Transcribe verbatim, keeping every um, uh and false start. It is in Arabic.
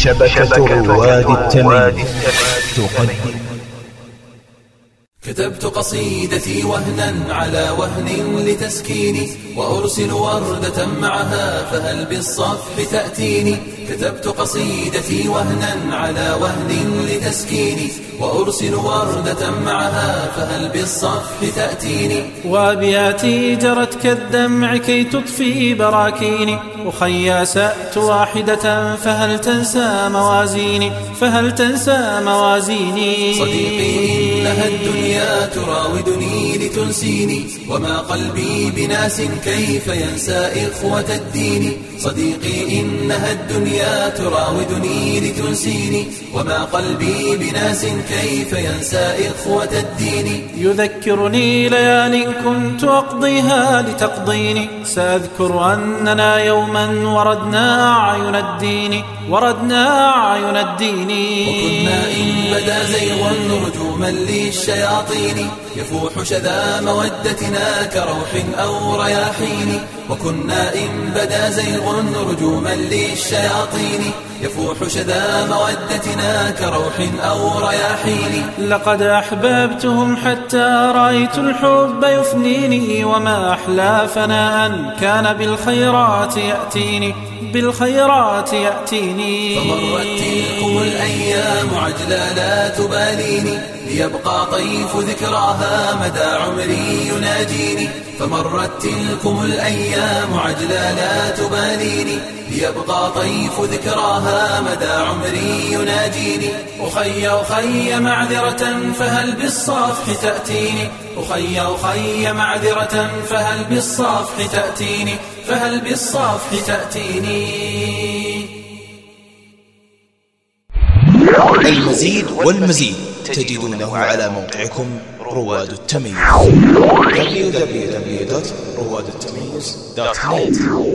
شبكة رواد التمييز تقدم. كتبت قصيدتي وهنا على وهن لتسكيني، وأرسل وردة معها فهل بالصفح تأتيني. كتبت قصيدتي وهنا على وهن لتسكيني، وأرسل وردة معها فهل بالصفح تأتيني. وأبياتي جرت كالدمع كي تطفي براكيني، أخيا سأت واحدة فهل تنسى موازيني، فهل تنسى موازيني. صديقي إنها الدنيا تراودني لتنسيني، وما قلبي بناس كيف ينسى إخوة الدين. صديقي إنها الدنيا تراودني لتنسيني، وما قلبي بناس كيف ينسى إخوة الدين. يذكرني ليال كنت أقضيها لتقضيني، سأذكر أننا يوما وردنا أعين الدين، وردنا أعين الدين. وكنا إن بدا زيغ رجوما للشياطين، يفوح شذا مودتنا كروح أو رياحين. وكنا إن بدا زيغ رجوما للشياطين، يفوح شذا مودتنا كروح أو رياحين. لقد أحببتهم حتى رأيت الحب يفنيني، وما أحلى فناء كان بالخيرات يأتيني، بالخيرات يأتيني. فمرت تلكم الأيام عجلا لا تباليني، ليبقى طيف ذكراها مدى عمري يناجيني. فمرت تلكم الأيام عجلا لا تباليني، ليبقى طيف ذكراها مدى عمري يناجيني. أخي أخي معذرة فهل بالصفح تأتيني، أخي أخي معذرة فهل بالصفح تأتيني، فهل بالصفح تأتيني. المزيد والمزيد تجدونه على موقعكم رواد التمييز دبليو دبليو دبليو دوت رواد التمييز دوت نت.